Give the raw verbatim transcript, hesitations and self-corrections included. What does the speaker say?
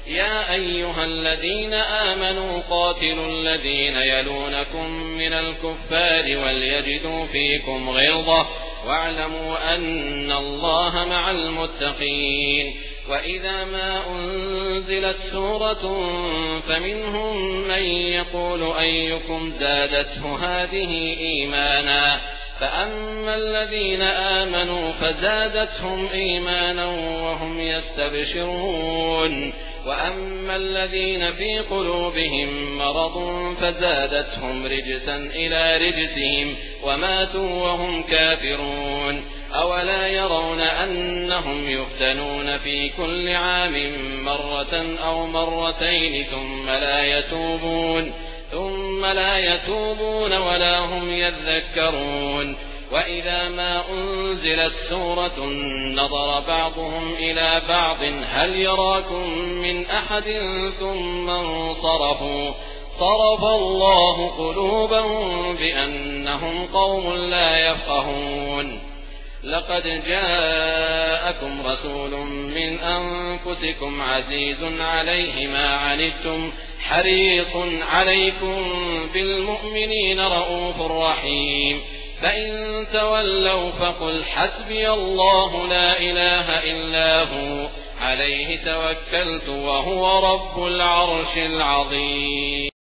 يا أيها الذين آمنوا قاتلوا الذين يلونكم من الكفار وليجدوا فيكم غلظة واعلموا أن الله مع المتقين. وإذا ما أنزلت سورة فمنهم من يقول أيكم زادته هذه إيمانا فأما الذين آمنوا فزادتهم إيمانا وهم يستبشرون وأما الذين في قلوبهم مرض فزادتهم رجسا إلى رجسهم وماتوا وهم كافرون. أولا يرون أنهم يفتنون في كل عام مرة أو مرتين ثم لا يتوبون ثم لا يتوبون ولا هم يذكرون. وإذا ما أنزلت سورة نظر بعضهم إلى بعض هل يراكم من أحد ثم انصرفوا صرف الله قلوبهم بأنهم قوم لا يفقهون. لقد جاءكم رسول من أنفسكم عزيز عليه ما عنتم حريص عليكم بالمؤمنين رؤوف رحيم. فإن تولوا فقل حسبي الله لا إله إلا هو عليه توكلت وهو رب العرش العظيم.